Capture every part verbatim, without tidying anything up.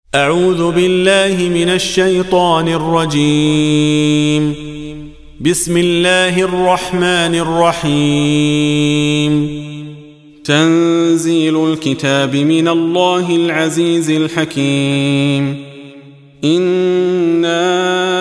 أعوذ بالله من الشيطان الرجيم. بسم الله الرحمن الرحيم. تنزيل الكتاب من الله العزيز الحكيم. إنا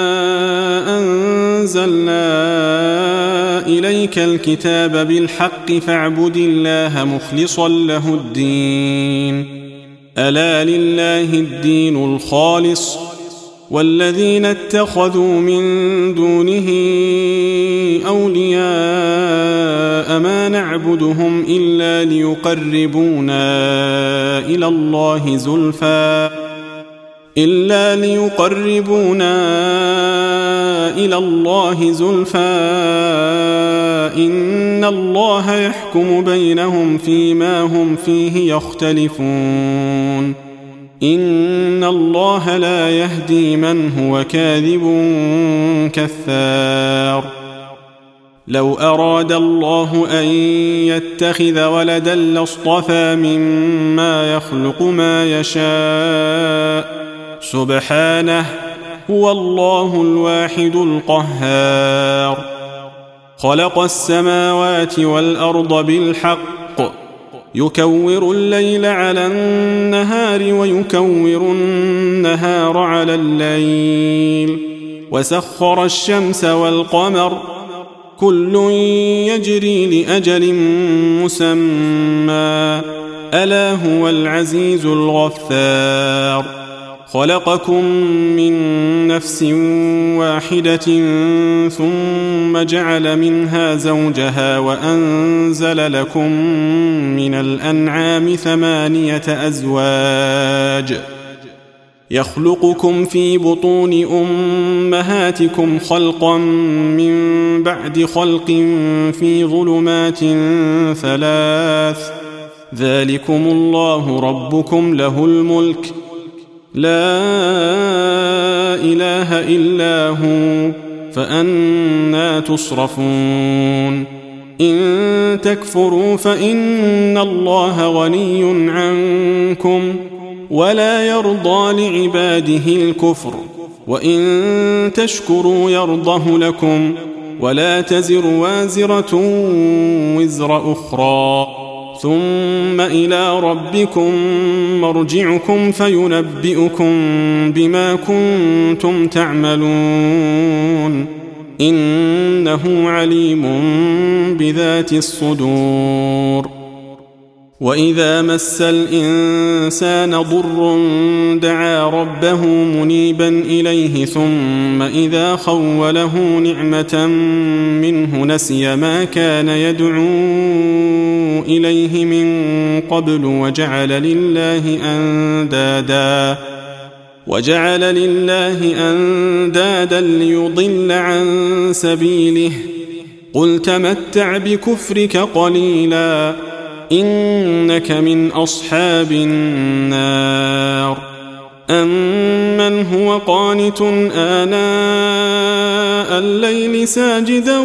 أنزلنا إليك الكتاب بالحق فاعبد الله مخلصا له الدين. ألا لله الدين الخالص والذين اتخذوا من دونه أولياء ما نعبدهم إلا ليقربونا إلى الله زلفى إلا ليقربونا إلى الله زلفى إن الله يحكم بينهم فيما هم فيه يختلفون. إن الله لا يهدي من هو كاذب كذاب. لو أراد الله أن يتخذ ولدا لاصطفى مما يخلق ما يشاء سبحانه هو الله الواحد القهار. خلق السماوات والأرض بالحق يكور الليل على النهار ويكور النهار على الليل وسخر الشمس والقمر كل يجري لأجل مسمى ألا هو العزيز الغفار. خلقكم من نفس واحدة ثم جعل منها زوجها وأنزل لكم من الأنعام ثمانية أزواج يخلقكم في بطون أمهاتكم خلقا من بعد خلق في ظلمات ثلاث ذلكم الله ربكم له الملك لا إله إلا هو فأنى تصرفون. إن تكفروا فإن الله غني عنكم ولا يرضى لعباده الكفر وإن تشكروا يرضه لكم ولا تزر وازرة وزر أخرى ثم إلى ربكم مرجعكم فينبئكم بما كنتم تعملون إنه عليم بذات الصدور. وإذا مس الإنسان ضر دعا ربه منيبا إليه ثم إذا خوله نعمة منه نسي ما كان يدعو إليه من قبل وجعل لله أندادا وجعل لله أندادا ليضل عن سبيله قل تمتع بكفرك قليلا إنك من أصحاب النار. أمن هو قانت آناء الليل ساجدا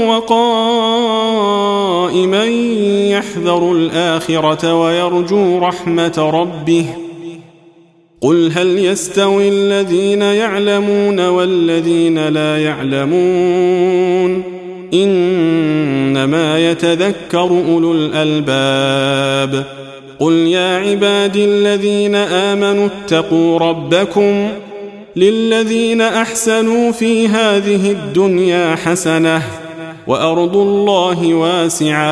وقائما يحذر الآخرة ويرجو رحمة ربه قل هل يستوي الذين يعلمون والذين لا يعلمون إنما يتذكر أولو الألباب. قل يا عبادي الذين آمنوا اتقوا ربكم للذين أحسنوا في هذه الدنيا حسنة وأرض الله واسعة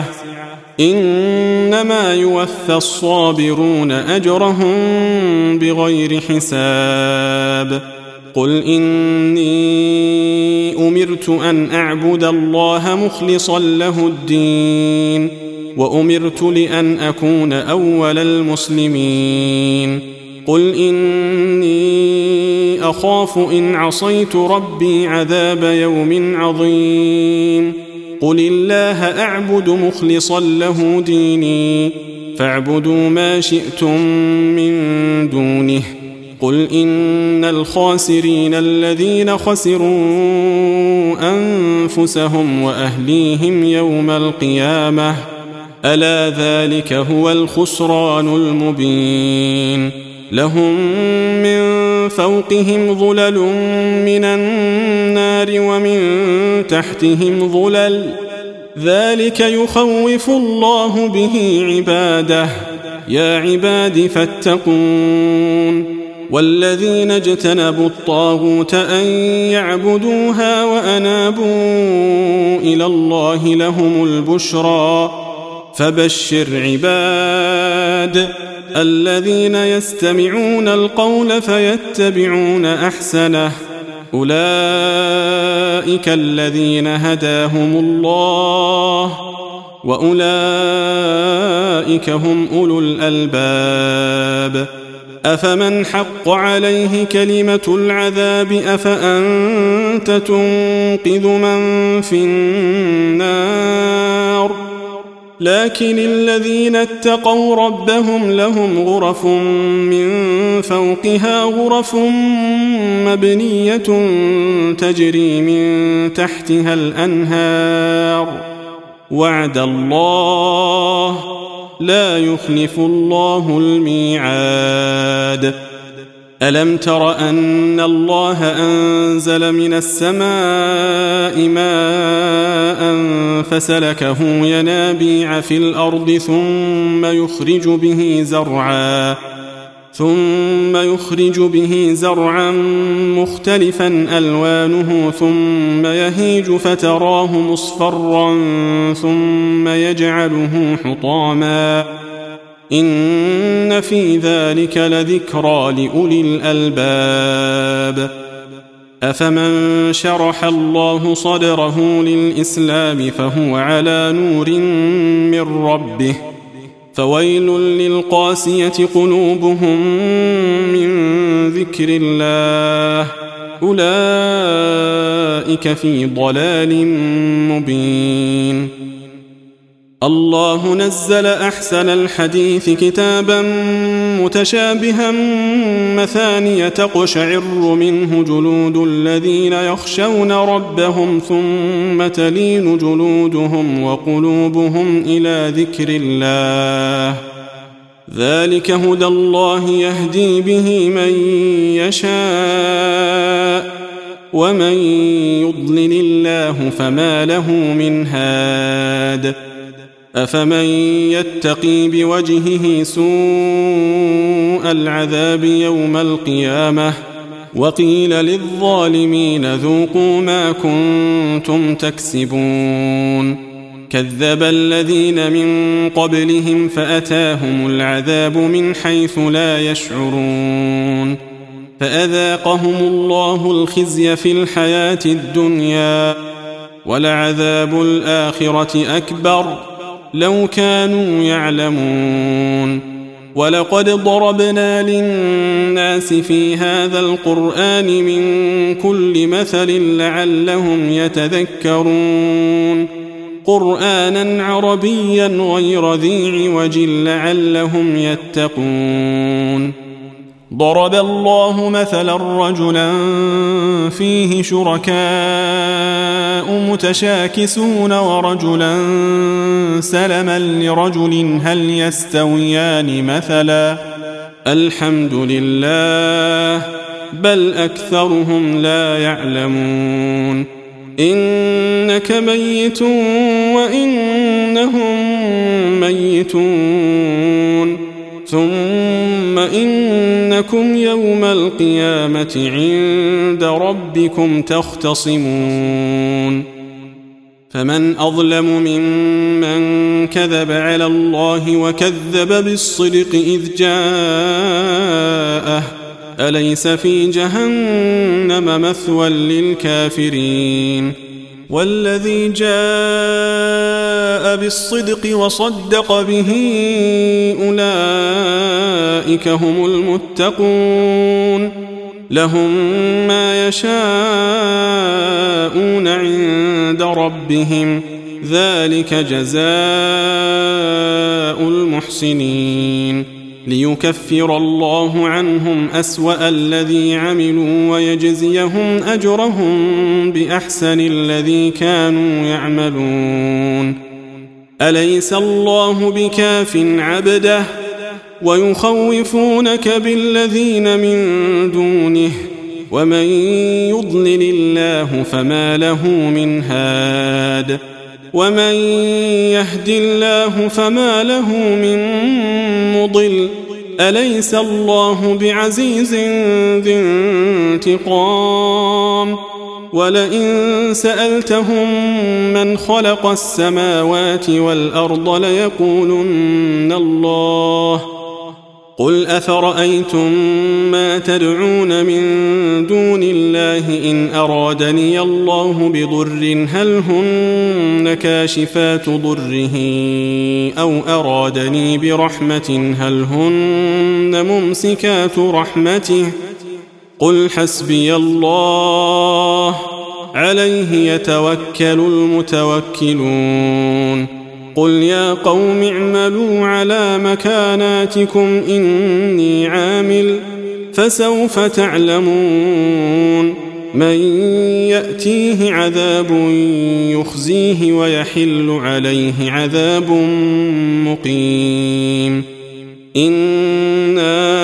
إنما يوفى الصابرون أجرهم بغير حساب. قل إني أمرت أن أعبد الله مخلصا له الدين وأمرت لأن أكون أول المسلمين. قل إني أخاف إن عصيت ربي عذاب يوم عظيم. قل الله أعبد مخلصا له ديني فاعبدوا ما شئتم من دونه. قل إن الخاسرين الذين خسروا أنفسهم وأهليهم يوم القيامة ألا ذلك هو الخسران المبين. لهم من فوقهم ظلل من النار ومن تحتهم ظلل ذلك يخوف الله به عباده يا عباد فاتقون والذين اجتنبوا الطاغوت أن يعبدوها وأنابوا إلى الله لهم البشرى فبشر عباد الذين يستمعون القول فيتبعون أحسنه أولئك الذين هداهم الله وأولئك هم أولو الألباب أفمن حق عليه كلمة العذاب أفأنت تنقذ من في النار لكن الذين اتقوا ربهم لهم غرف من فوقها غرف مبنية تجري من تحتها الأنهار وعد الله لا يخلف الله الميعاد ألم تر أن الله أنزل من السماء ماء فسلكه ينابيع في الأرض ثم يخرج به زرعا ثم يخرج به زرعا مختلفا ألوانه ثم يهيج فتراه مصفرا ثم يجعله حطاما إن في ذلك لذكرى لأولي الألباب أفمن شرح الله صدره للإسلام فهو على نور من ربه فويل للقاسية قلوبهم من ذكر الله أولئك في ضلال مبين الله نزل أحسن الحديث كتابا متشابها مثانية تقشعر منه جلود الذين يخشون ربهم ثم تلين جلودهم وقلوبهم إلى ذكر الله ذلك هدى الله يهدي به من يشاء ومن يضلل الله فما له من هاد أفمن يتقي بوجهه سوء العذاب يوم القيامة وقيل للظالمين ذوقوا ما كنتم تكسبون كذب الذين من قبلهم فأتاهم العذاب من حيث لا يشعرون فأذاقهم الله الخزي في الحياة الدنيا ولعذاب الآخرة أكبر لو كانوا يعلمون ولقد ضربنا للناس في هذا القرآن من كل مثل لعلهم يتذكرون قرآنا عربيا غير ذي عوج لعلهم يتقون ضرب الله مثلا رجلا فيه شركاء متشاكسون ورجلا سلما لرجل هل يستويان مثلا الحمد لله بل أكثرهم لا يعلمون إنك ميت وإنهم ميتون ثم إنكم يوم القيامة عند ربكم تختصمون فمن أظلم ممن كذب على الله وكذب بالصدق إذ جاءه أليس في جهنم مثوى للكافرين والذي جاء بالصدق وصدق به أولئك هم المتقون لهم ما يشاءون عند ربهم ذلك جزاء المحسنين ليكفر الله عنهم أسوأ الذي عملوا ويجزيهم أجرهم بأحسن الذي كانوا يعملون أليس الله بكاف عبده ويخوفونك بالذين من دونه ومن يضلل الله فما له من هاد ومن يهد الله فما له من مضل أليس الله بعزيز ذي انتقام ولئن سألتهم من خلق السماوات والأرض ليقولن الله قل أفرأيتم ما تدعون من دون الله إن أرادني الله بضر هل هن كاشفات ضره أو أرادني برحمة هل هن ممسكات رحمته قل حسبي الله عليه يتوكل المتوكلون قل يا قوم اعملوا على مكاناتكم إني عامل فسوف تعلمون من يأتيه عذاب يخزيه ويحل عليه عذاب مقيم إنا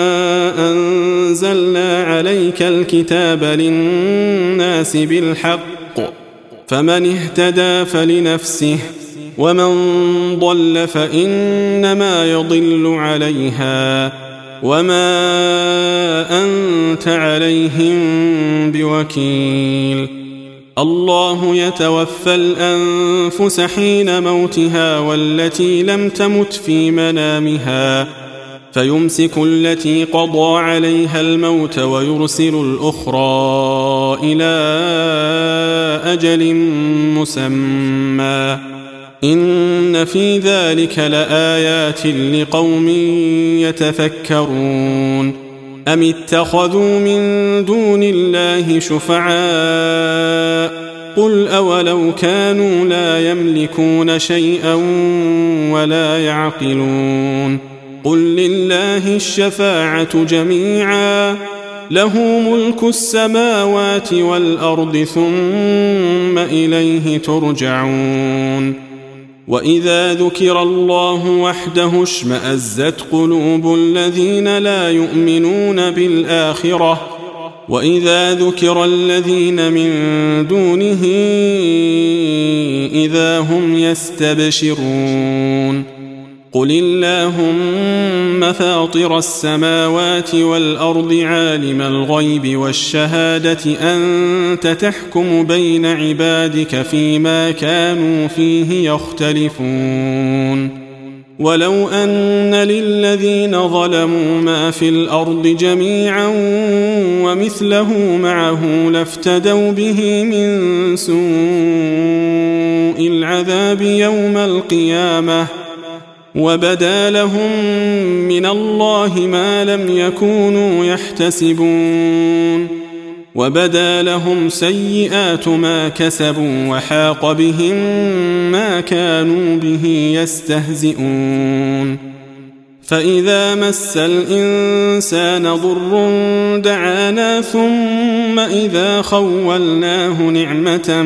أنزلنا عليك الكتاب للناس بالحق فمن اهتدى فلنفسه ومن ضل فإنما يضل عليها وما أنت عليهم بوكيل الله يتوفى الأنفس حين موتها والتي لم تمت في منامها فيمسك التي قضى عليها الموت ويرسل الأخرى إلى أجل مسمى إن في ذلك لآيات لقوم يتفكرون أم اتخذوا من دون الله شفعاء قل أولو كانوا لا يملكون شيئا ولا يعقلون قل لله الشفاعة جميعا له ملك السماوات والأرض ثم إليه ترجعون وإذا ذكر الله وحده اشمأزت قلوب الذين لا يؤمنون بالآخرة وإذا ذكر الذين من دونه إذا هم يستبشرون قل اللهم فاطر السماوات والأرض عالم الغيب والشهادة أنت تحكم بين عبادك فيما كانوا فيه يختلفون ولو أن للذين ظلموا ما في الأرض جميعا ومثله معه لافتدوا به من سوء العذاب يوم القيامة وبدا لهم من الله ما لم يكونوا يحتسبون وبدا لهم سيئات ما كسبوا وحاق بهم ما كانوا به يستهزئون فإذا مس الإنسان ضر دعانا ثم إذا خولناه نعمة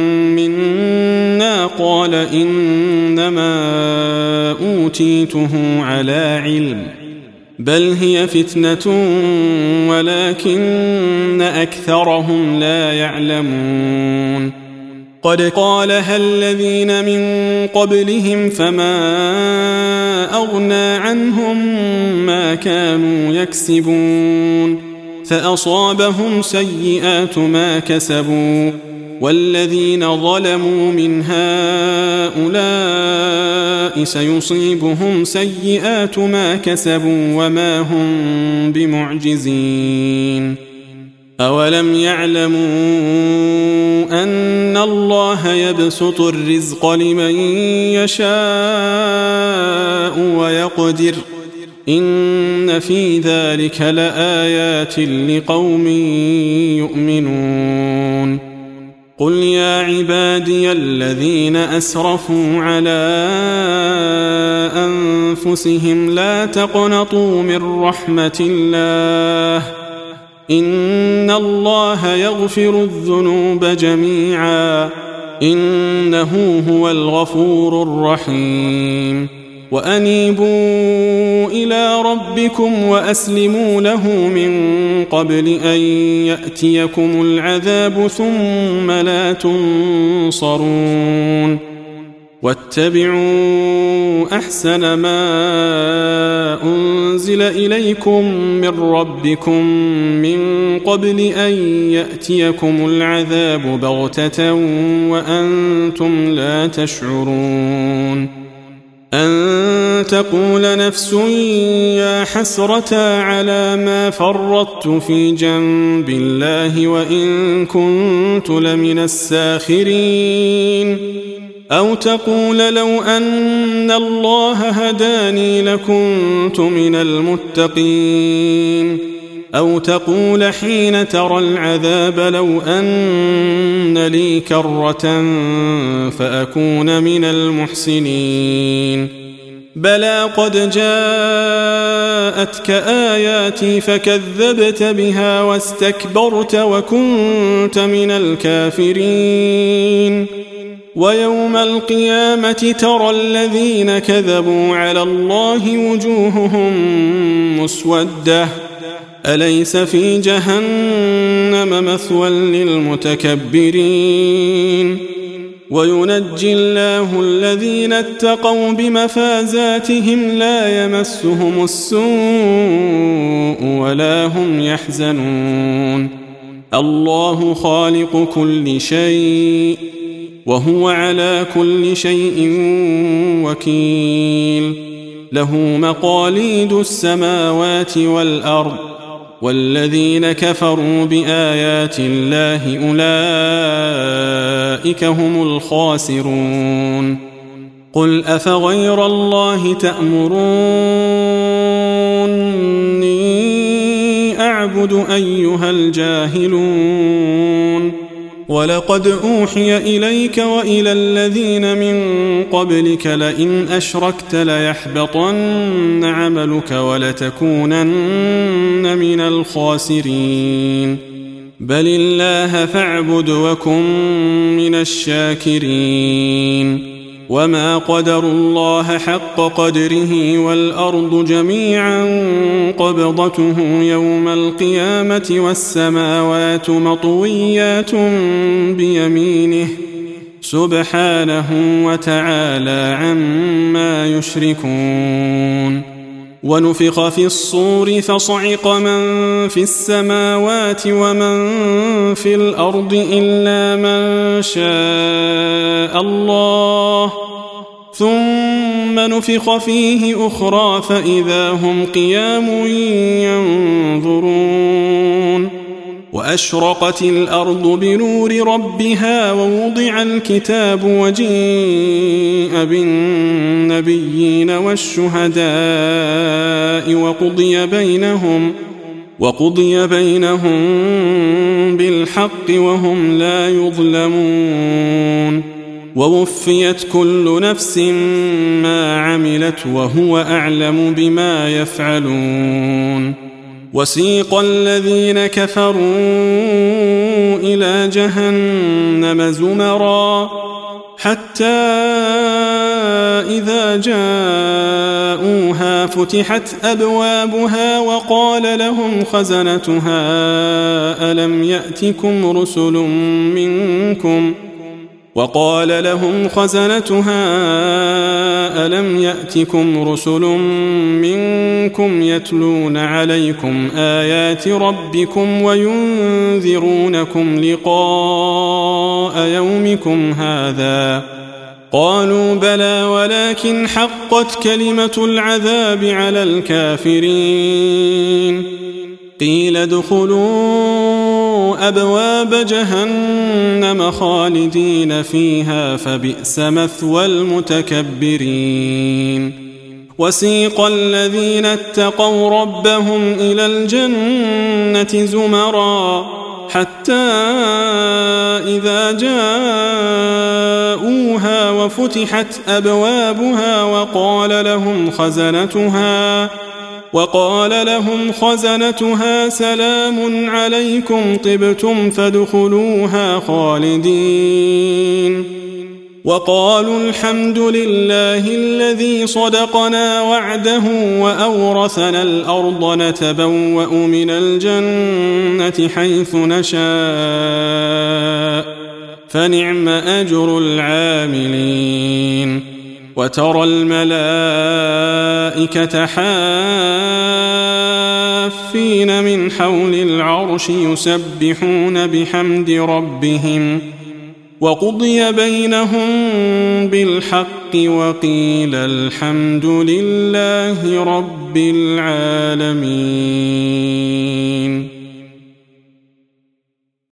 منا قال إنما أوتيته على علم بل هي فتنة ولكن أكثرهم لا يعلمون قد قالها الذين من قبلهم فما أغنى عنهم ما كانوا يكسبون فأصابهم سيئات ما كسبوا والذين ظلموا من هؤلاء سيصيبهم سيئات ما كسبوا وما هم بمعجزين أولم يعلموا أن الله يبسط الرزق لمن يشاء ويقدر إن في ذلك لآيات لقوم يؤمنون قل يا عبادي الذين أسرفوا على أنفسهم لا تقنطوا من رحمة الله إن الله يغفر الذنوب جميعا إنه هو الغفور الرحيم وأنيبوا إلى ربكم وأسلموا له من قبل أن يأتيكم العذاب ثم لا تنصرون واتبعوا أحسن ما أنزل إليكم من ربكم من قبل أن يأتيكم العذاب بغتة وأنتم لا تشعرون أن تقول نفس يا حسرة على ما فرطت في جنب الله وإن كنت لمن الساخرين أو تقول لو أن الله هداني لكنت من المتقين أو تقول حين ترى العذاب لو أن لي كرة فأكون من المحسنين بلى قد جاءتك آياتي فكذبت بها واستكبرت وكنت من الكافرين ويوم القيامة ترى الذين كذبوا على الله وجوههم مسودة أليس في جهنم مثوى للمتكبرين وينجي الله الذين اتقوا بمفازاتهم لا يمسهم السوء ولا هم يحزنون الله خالق كل شيء وهو على كل شيء وكيل له مقاليد السماوات والأرض والذين كفروا بآيات الله أولئك هم الخاسرون قل أفغير الله تأمروني أعبد أيها الجاهلون ولقد أوحي إليك وإلى الذين من قبلك لئن أشركت ليحبطن عملك ولتكونن من الخاسرين بل الله فاعبد وكن من الشاكرين وما قدروا الله حق قدره والأرض جميعا قبضته يوم القيامة والسماوات مطويات بيمينه سبحانه وتعالى عما يشركون ونفخ في الصور فصعق من في السماوات ومن في الأرض إلا من شاء الله ثم نفخ فيه أخرى فإذا هم قيام ينظرون وأشرقت الأرض بنور ربها ووضع الكتاب وجيء بالنبيين والشهداء وقضي بينهم وقضي بينهم بالحق وهم لا يظلمون ووفيت كل نفس ما عملت وهو أعلم بما يفعلون وسيق الذين كفروا إلى جهنم زمرا حتى إذا جاءوها فتحت أبوابها وقال لهم خزنتها ألم يأتكم رسل منكم وقال لهم خزنتها ألم يأتكم رسل منكم يتلون عليكم آيات ربكم وينذرونكم لقاء يومكم هذا قالوا بلى ولكن حقت كلمة العذاب على الكافرين قيل ادخلوا أبواب جهنم خالدين فيها فبئس مثوى المتكبرين وسيق الذين اتقوا ربهم إلى الجنة زمرا حتى إذا جاءوها وفتحت أبوابها وقال لهم خزنتها وقال لهم خزنتها سلام عليكم طبتم فادخلوها خالدين وقالوا الحمد لله الذي صدقنا وعده وأورثنا الأرض نتبوأ من الجنة حيث نشاء فنعم أجر العاملين وترى الملائكة حافين من حول العرش يسبحون بحمد ربهم وقضي بينهم بالحق وقيل الحمد لله رب العالمين.